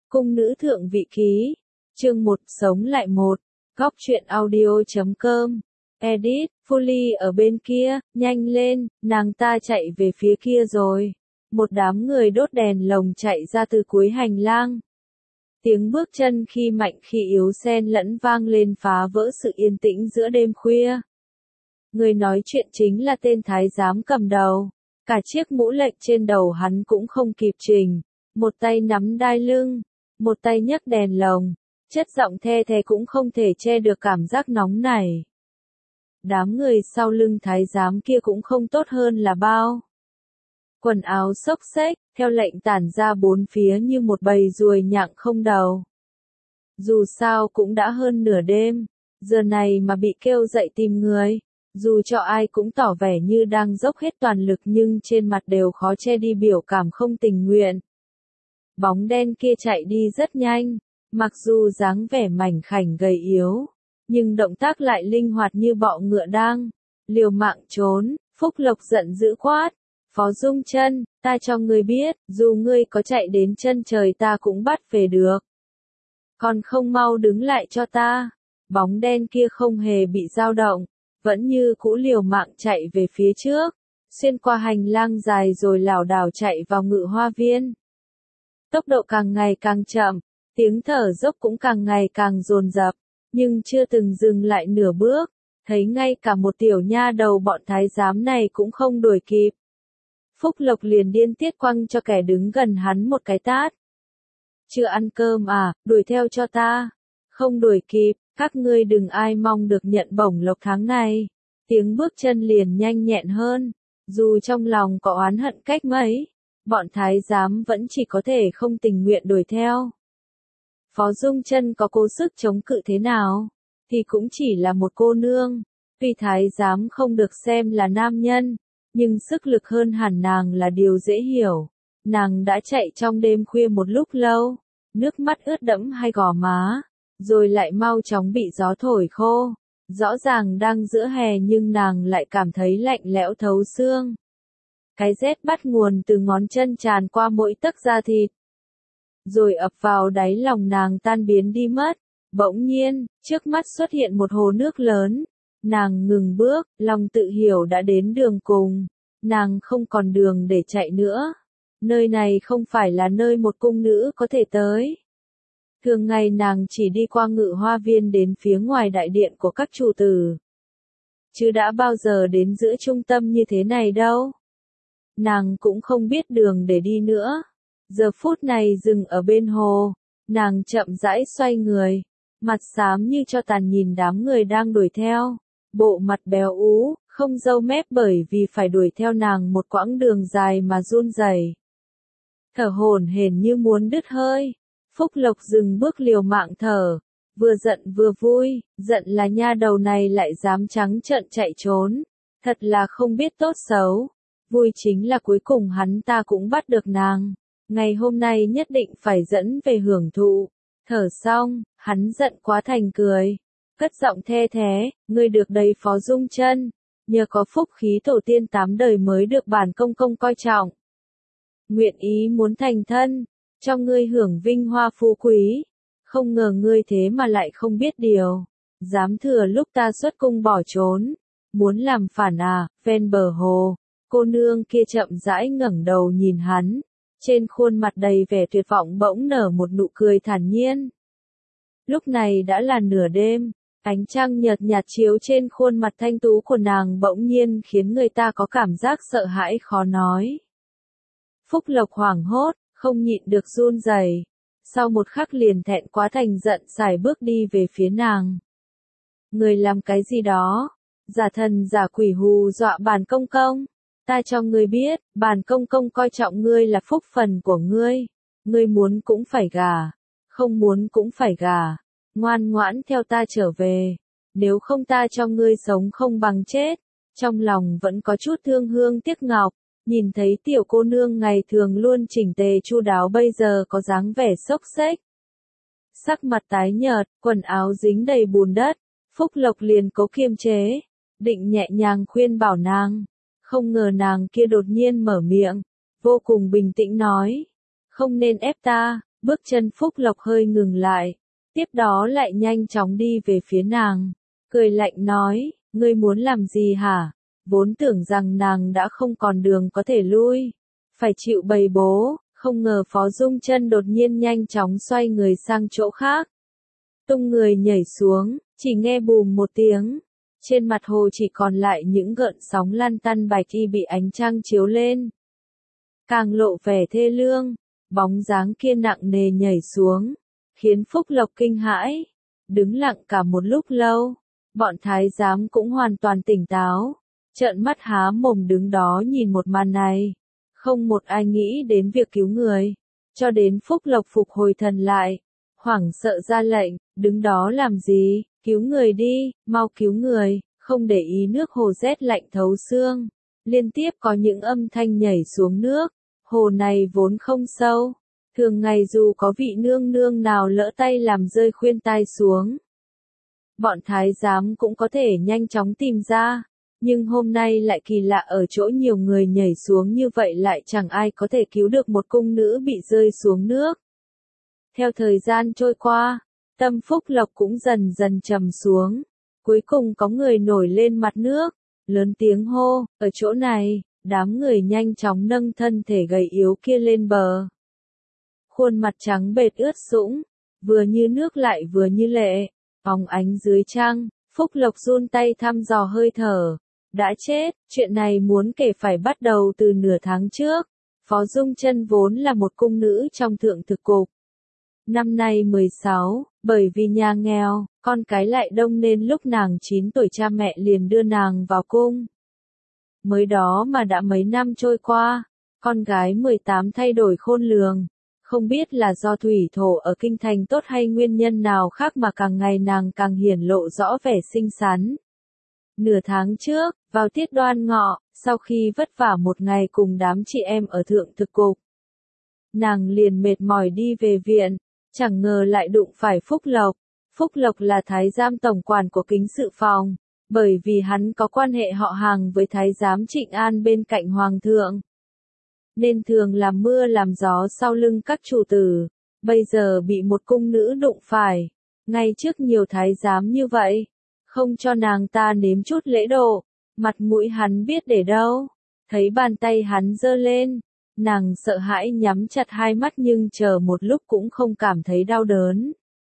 Cung nữ thượng vị ký. Chương 1 sống lại một. Góc truyện audio.com. Edit, Foley ở bên kia, nhanh lên, nàng ta chạy về phía kia rồi. Một đám người đốt đèn lồng chạy ra từ cuối hành lang. Tiếng bước chân khi mạnh khi yếu xen lẫn vang lên phá vỡ sự yên tĩnh giữa đêm khuya. Người nói chuyện chính là tên thái giám cầm đầu. Cả chiếc mũ lệch trên đầu hắn cũng không kịp chỉnh. Một tay nắm đai lưng, một tay nhấc đèn lồng. Chất giọng the thé cũng không thể che được cảm giác nóng này. Đám người sau lưng thái giám kia cũng không tốt hơn là bao. Quần áo xốc xếch, theo lệnh tản ra bốn phía như một bầy ruồi nhặng không đầu. Dù sao cũng đã hơn nửa đêm, giờ này mà bị kêu dậy tìm người, dù cho ai cũng tỏ vẻ như đang dốc hết toàn lực nhưng trên mặt đều khó che đi biểu cảm không tình nguyện. Bóng đen kia chạy đi rất nhanh, mặc dù dáng vẻ mảnh khảnh gầy yếu, nhưng động tác lại linh hoạt như bọ ngựa đang liều mạng trốn. Phúc Lộc giận dữ quát, Phó Dung Chân, ta cho ngươi biết, dù ngươi có chạy đến chân trời ta cũng bắt về được. Còn không mau đứng lại cho ta. Bóng đen kia không hề bị dao động, vẫn như cũ liều mạng chạy về phía trước, xuyên qua hành lang dài rồi lảo đảo chạy vào Ngự Hoa Viên. Tốc độ càng ngày càng chậm, tiếng thở dốc cũng càng ngày càng dồn dập, nhưng chưa từng dừng lại nửa bước, thấy ngay cả một tiểu nha đầu bọn thái giám này cũng không đuổi kịp. Phúc Lộc liền điên tiết quăng cho kẻ đứng gần hắn một cái tát. Chưa ăn cơm à, đuổi theo cho ta. Không đuổi kịp, các ngươi đừng ai mong được nhận bổng lộc tháng này. Tiếng bước chân liền nhanh nhẹn hơn, dù trong lòng có oán hận cách mấy, bọn thái giám vẫn chỉ có thể không tình nguyện đuổi theo. Phó Dung Chân có cố sức chống cự thế nào, thì cũng chỉ là một cô nương, tuy thái giám không được xem là nam nhân, nhưng sức lực hơn hẳn nàng là điều dễ hiểu. Nàng đã chạy trong đêm khuya một lúc lâu, nước mắt ướt đẫm hai gò má, rồi lại mau chóng bị gió thổi khô. Rõ ràng đang giữa hè nhưng nàng lại cảm thấy lạnh lẽo thấu xương. Cái rét bắt nguồn từ ngón chân tràn qua mỗi tấc da thịt, rồi ập vào đáy lòng nàng tan biến đi mất. Bỗng nhiên, trước mắt xuất hiện một hồ nước lớn. Nàng ngừng bước, lòng tự hiểu đã đến đường cùng. Nàng không còn đường để chạy nữa. Nơi này không phải là nơi một cung nữ có thể tới. Thường ngày nàng chỉ đi qua Ngự Hoa Viên đến phía ngoài đại điện của các chủ tử, chứ đã bao giờ đến giữa trung tâm như thế này đâu. Nàng cũng không biết đường để đi nữa. Giờ phút này dừng ở bên hồ, nàng chậm rãi xoay người, mặt xám như cho tàn nhìn đám người đang đuổi theo. Bộ mặt béo ú, không râu mép bởi vì phải đuổi theo nàng một quãng đường dài mà run rẩy, thở hổn hển như muốn đứt hơi. Phúc Lộc dừng bước liều mạng thở, vừa giận vừa vui. Giận là nha đầu này lại dám trắng trợn chạy trốn, thật là không biết tốt xấu. Vui chính là cuối cùng hắn ta cũng bắt được nàng, ngày hôm nay nhất định phải dẫn về hưởng thụ. Thở xong, hắn giận quá thành cười, cất giọng the thé, ngươi được đây Phó Dung Chân, nhờ có phúc khí tổ tiên 8 đời mới được bản công công coi trọng. Nguyện ý muốn thành thân, cho ngươi hưởng vinh hoa phú quý. Không ngờ ngươi thế mà lại không biết điều, dám thừa lúc ta xuất cung bỏ trốn, muốn làm phản à. Ven bờ hồ, cô nương kia chậm rãi ngẩng đầu nhìn hắn, trên khuôn mặt đầy vẻ tuyệt vọng bỗng nở một nụ cười thản nhiên. Lúc này đã là nửa đêm, ánh trăng nhợt nhạt chiếu trên khuôn mặt thanh tú của nàng bỗng nhiên khiến người ta có cảm giác sợ hãi khó nói. Phúc Lộc hoảng hốt, không nhịn được run rẩy, sau một khắc liền thẹn quá thành giận sải bước đi về phía nàng. Người làm cái gì đó? Giả thần giả quỷ hù dọa bản công công. Ta cho ngươi biết, bản công công coi trọng ngươi là phúc phần của ngươi. Ngươi muốn cũng phải gả, không muốn cũng phải gả. Ngoan ngoãn theo ta trở về, nếu không ta cho ngươi sống không bằng chết. Trong lòng vẫn có chút thương hương tiếc ngọc, nhìn thấy tiểu cô nương ngày thường luôn chỉnh tề chu đáo bây giờ có dáng vẻ xốc xếch, sắc mặt tái nhợt, quần áo dính đầy bùn đất. Phúc Lộc liền cố kiềm chế, định nhẹ nhàng khuyên bảo nàng, không ngờ nàng kia đột nhiên mở miệng, vô cùng bình tĩnh nói, không nên ép ta, Bước chân Phúc Lộc hơi ngừng lại, tiếp đó lại nhanh chóng đi về phía nàng, cười lạnh nói, ngươi muốn làm gì hả? Vốn tưởng rằng nàng đã không còn đường có thể lui, phải chịu bầy bố, không ngờ Phó Dung Chân đột nhiên nhanh chóng xoay người sang chỗ khác. Tung người nhảy xuống, chỉ nghe bùm một tiếng. Trên mặt hồ chỉ còn lại những gợn sóng lăn tăn bạch y bị ánh trăng chiếu lên. Càng lộ vẻ thê lương, bóng dáng kia nặng nề nhảy xuống, khiến Phúc Lộc kinh hãi, đứng lặng cả một lúc lâu. Bọn thái giám cũng hoàn toàn tỉnh táo, trợn mắt há mồm đứng đó nhìn một màn này. Không một ai nghĩ đến việc cứu người, cho đến Phúc Lộc phục hồi thần lại, hoảng sợ ra lệnh, đứng đó làm gì, cứu người đi, mau cứu người, không để ý nước hồ rét lạnh thấu xương. Liên tiếp có những âm thanh nhảy xuống nước, hồ này vốn không sâu, thường ngày dù có vị nương nương nào lỡ tay làm rơi khuyên tai xuống, bọn thái giám cũng có thể nhanh chóng tìm ra. Nhưng hôm nay lại kỳ lạ ở chỗ nhiều người nhảy xuống như vậy lại chẳng ai có thể cứu được một cung nữ bị rơi xuống nước. Theo thời gian trôi qua, tâm Phúc Lộc cũng dần dần trầm xuống. Cuối cùng có người nổi lên mặt nước, lớn tiếng hô, ở chỗ này, đám người nhanh chóng nâng thân thể gầy yếu kia lên bờ. Khuôn mặt trắng bệch ướt sũng, vừa như nước lại vừa như lệ, óng ánh dưới trăng. Phúc Lộc run tay thăm dò hơi thở. Đã chết, chuyện này muốn kể phải bắt đầu từ nửa tháng trước. Phó Dung Chân vốn là một cung nữ trong thượng thực cục. Năm nay 16, bởi vì nhà nghèo, con cái lại đông nên lúc nàng 9 tuổi cha mẹ liền đưa nàng vào cung. Mới đó mà đã mấy năm trôi qua, con gái 18 thay đổi khôn lường. Không biết là do thủy thổ ở kinh thành tốt hay nguyên nhân nào khác mà càng ngày nàng càng hiển lộ rõ vẻ xinh xắn. Nửa tháng trước, vào tiết Đoan Ngọ, sau khi vất vả một ngày cùng đám chị em ở thượng thực cục, nàng liền mệt mỏi đi về viện, chẳng ngờ lại đụng phải Phúc Lộc. Phúc Lộc là thái giám tổng quản của Kính sự phòng, bởi vì hắn có quan hệ họ hàng với thái giám Trịnh An bên cạnh hoàng thượng, nên thường làm mưa làm gió sau lưng các chủ tử. Bây giờ bị một cung nữ đụng phải, ngay trước nhiều thái giám như vậy, không cho nàng ta nếm chút lễ độ, mặt mũi hắn biết để đâu. Thấy bàn tay hắn giơ lên, nàng sợ hãi nhắm chặt hai mắt nhưng chờ một lúc cũng không cảm thấy đau đớn.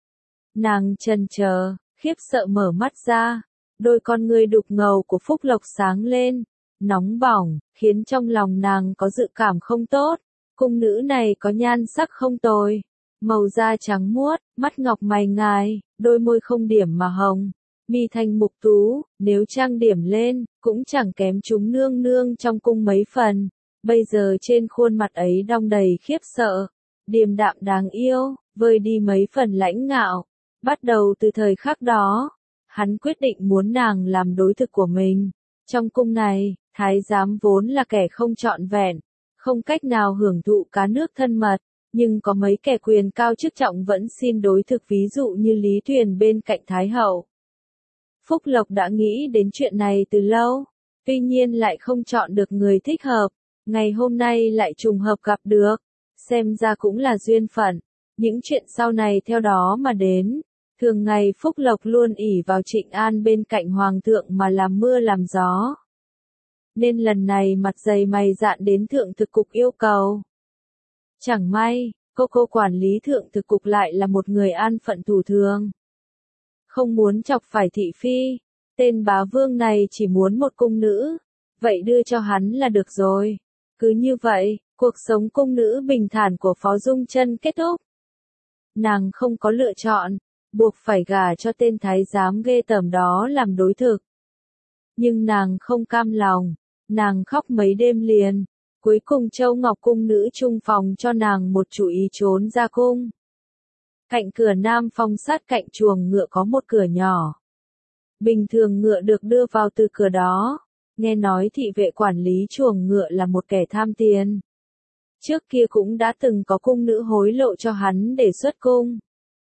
Nàng chần chờ, khiếp sợ mở mắt ra, đôi con ngươi đục ngầu của Phúc Lộc sáng lên, nóng bỏng, khiến trong lòng nàng có dự cảm không tốt. Cung nữ này có nhan sắc không tồi, màu da trắng muốt, mắt ngọc mày ngài, đôi môi không điểm mà hồng, mi thanh mục tú, nếu trang điểm lên, cũng chẳng kém chúng nương nương trong cung mấy phần. Bây giờ trên khuôn mặt ấy đong đầy khiếp sợ, điềm đạm đáng yêu, vơi đi mấy phần lãnh ngạo. Bắt đầu từ thời khắc đó, hắn quyết định muốn nàng làm đối thực của mình. Trong cung này, thái giám vốn là kẻ không trọn vẹn, không cách nào hưởng thụ cá nước thân mật, nhưng có mấy kẻ quyền cao chức trọng vẫn xin đối thực, ví dụ như Lý Tuyền bên cạnh Thái Hậu. Phúc Lộc đã nghĩ đến chuyện này từ lâu, tuy nhiên lại không chọn được người thích hợp, ngày hôm nay lại trùng hợp gặp được, xem ra cũng là duyên phận. Những chuyện sau này theo đó mà đến. Thường ngày Phúc Lộc luôn ỷ vào Trịnh An bên cạnh hoàng thượng mà làm mưa làm gió, nên lần này mặt dày mày dạn đến thượng thực cục yêu cầu. Chẳng may, cô quản lý thượng thực cục lại là một người an phận thủ thường, không muốn chọc phải thị phi. Tên bá vương này chỉ muốn một cung nữ, vậy đưa cho hắn là được rồi. Cứ như vậy, cuộc sống cung nữ bình thản của Phó Dung Chân kết thúc. Nàng không có lựa chọn, buộc phải gả cho tên thái giám ghê tởm đó làm đối thực. Nhưng nàng không cam lòng, nàng khóc mấy đêm liền. Cuối cùng Châu Ngọc cung nữ trung phòng cho nàng một chủ ý trốn ra cung. Cạnh cửa nam phong sát cạnh chuồng ngựa có một cửa nhỏ. Bình thường ngựa được đưa vào từ cửa đó. Nghe nói thị vệ quản lý chuồng ngựa là một kẻ tham tiền. Trước kia cũng đã từng có cung nữ hối lộ cho hắn để xuất cung.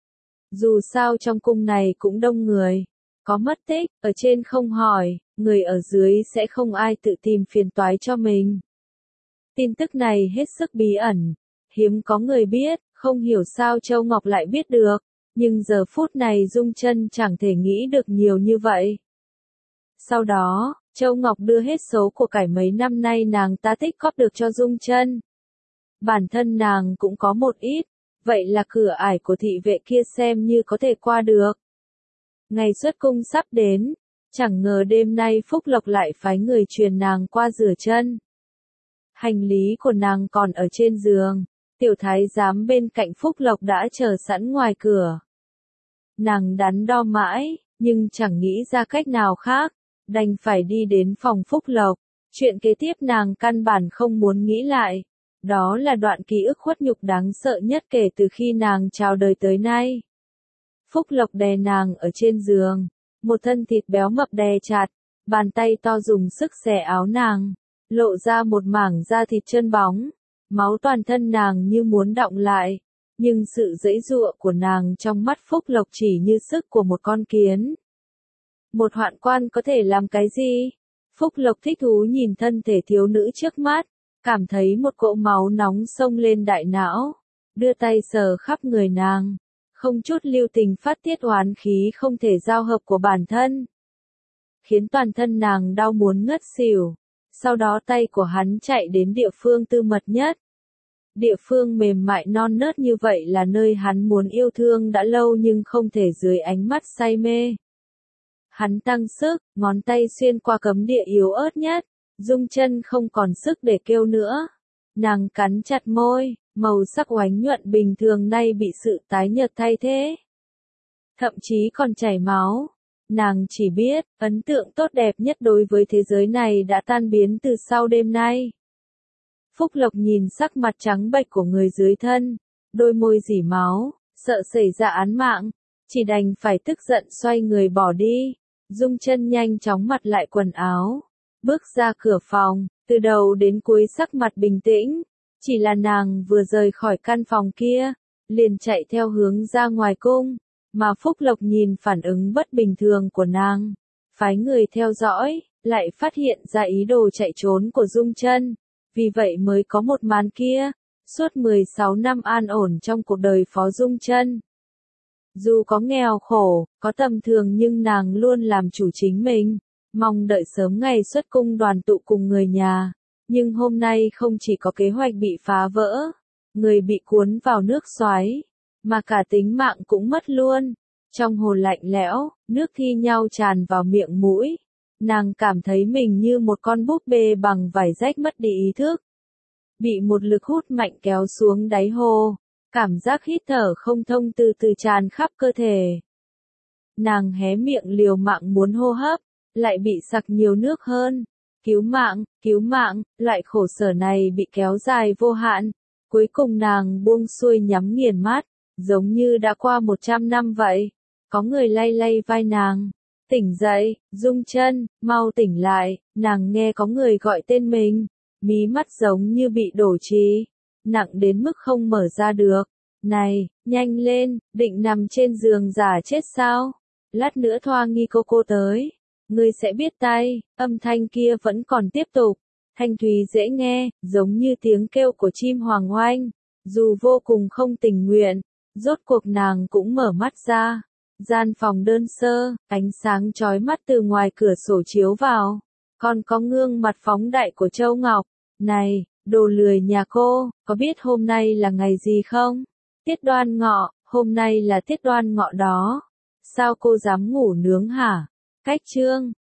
Dù sao trong cung này cũng đông người, có mất tích, ở trên không hỏi, người ở dưới sẽ không ai tự tìm phiền toái cho mình. Tin tức này hết sức bí ẩn, hiếm có người biết, Không hiểu sao Châu Ngọc lại biết được, nhưng giờ phút này Dung Chân chẳng thể nghĩ được nhiều như vậy. Sau đó, Châu Ngọc đưa hết số của cải mấy năm nay nàng ta tích góp được cho Dung Chân. Bản thân nàng cũng có một ít, vậy là cửa ải của thị vệ kia xem như có thể qua được. Ngày xuất cung sắp đến, chẳng ngờ đêm nay Phúc Lộc lại phái người truyền nàng qua rửa chân. Hành lý của nàng còn ở trên giường, tiểu thái giám bên cạnh Phúc Lộc đã chờ sẵn ngoài cửa. Nàng đắn đo mãi, nhưng chẳng nghĩ ra cách nào khác, đành phải đi đến phòng Phúc Lộc. Chuyện kế tiếp nàng căn bản không muốn nghĩ lại. Đó là đoạn ký ức khuất nhục đáng sợ nhất kể từ khi nàng chào đời tới nay. Phúc Lộc đè nàng ở trên giường, một thân thịt béo mập đè chặt, bàn tay to dùng sức xẻ áo nàng, lộ ra một mảng da thịt chân bóng, máu toàn thân nàng như muốn đọng lại, nhưng sự giãy giụa của nàng trong mắt Phúc Lộc chỉ như sức của một con kiến. Một hoạn quan có thể làm cái gì? Phúc Lộc thích thú nhìn thân thể thiếu nữ trước mắt, cảm thấy một cỗ máu nóng xông lên đại não, đưa tay sờ khắp người nàng, không chút lưu tình phát tiết oán khí không thể giao hợp của bản thân, khiến toàn thân nàng đau muốn ngất xỉu. Sau đó tay của hắn chạy đến địa phương tư mật nhất. Địa phương mềm mại non nớt như vậy là nơi hắn muốn yêu thương đã lâu nhưng không thể dưới ánh mắt say mê. Hắn tăng sức, ngón tay xuyên qua cấm địa yếu ớt nhất, Dung Chân không còn sức để kêu nữa. Nàng cắn chặt môi, màu sắc oánh nhuận bình thường nay bị sự tái nhợt thay thế. Thậm chí còn chảy máu. Nàng chỉ biết, ấn tượng tốt đẹp nhất đối với thế giới này đã tan biến từ sau đêm nay. Phúc Lộc nhìn sắc mặt trắng bệch của người dưới thân, đôi môi rỉ máu, sợ xảy ra án mạng, chỉ đành phải tức giận xoay người bỏ đi. Dung Chân nhanh chóng mặc lại quần áo, bước ra cửa phòng, từ đầu đến cuối sắc mặt bình tĩnh, chỉ là nàng vừa rời khỏi căn phòng kia, liền chạy theo hướng ra ngoài cung, mà Phúc Lộc nhìn phản ứng bất bình thường của nàng, phái người theo dõi, lại phát hiện ra ý đồ chạy trốn của Dung Chân, vì vậy mới có một màn kia, suốt 16 năm an ổn trong cuộc đời Phó Dung Chân. Dù có nghèo khổ, có tầm thường nhưng nàng luôn làm chủ chính mình, mong đợi sớm ngày xuất cung đoàn tụ cùng người nhà. Nhưng hôm nay không chỉ có kế hoạch bị phá vỡ, người bị cuốn vào nước xoáy, mà cả tính mạng cũng mất luôn. Trong hồ lạnh lẽo, nước thi nhau tràn vào miệng mũi. Nàng cảm thấy mình như một con búp bê bằng vải rách mất đi ý thức. Bị một lực hút mạnh kéo xuống đáy hồ. Cảm giác hít thở không thông từ từ tràn khắp cơ thể. Nàng hé miệng liều mạng muốn hô hấp, lại bị sặc nhiều nước hơn. Cứu mạng, loại khổ sở này bị kéo dài vô hạn. Cuối cùng nàng buông xuôi nhắm nghiền mắt, giống như đã qua 100 năm vậy. Có người lay lay vai nàng. Tỉnh dậy, Dung Chân, mau tỉnh lại. Nàng nghe có người gọi tên mình. Mí mắt giống như bị đổ trì, nặng đến mức không mở ra được. Này, nhanh lên, định nằm trên giường giả chết sao? Lát nữa Thoa Nghi cô tới. Ngươi sẽ biết tay. Âm thanh kia vẫn còn tiếp tục. Thanh thúy dễ nghe, giống như tiếng kêu của chim hoàng oanh. Dù vô cùng không tình nguyện, rốt cuộc nàng cũng mở mắt ra. Gian phòng đơn sơ, ánh sáng chói mắt từ ngoài cửa sổ chiếu vào. Còn có gương mặt phóng đại của Châu Ngọc. Này, đồ lười nhà cô, có biết hôm nay là ngày gì không? Tiết Đoan Ngọ, hôm nay là Tiết Đoan Ngọ đó. Sao cô dám ngủ nướng hả? Cách chương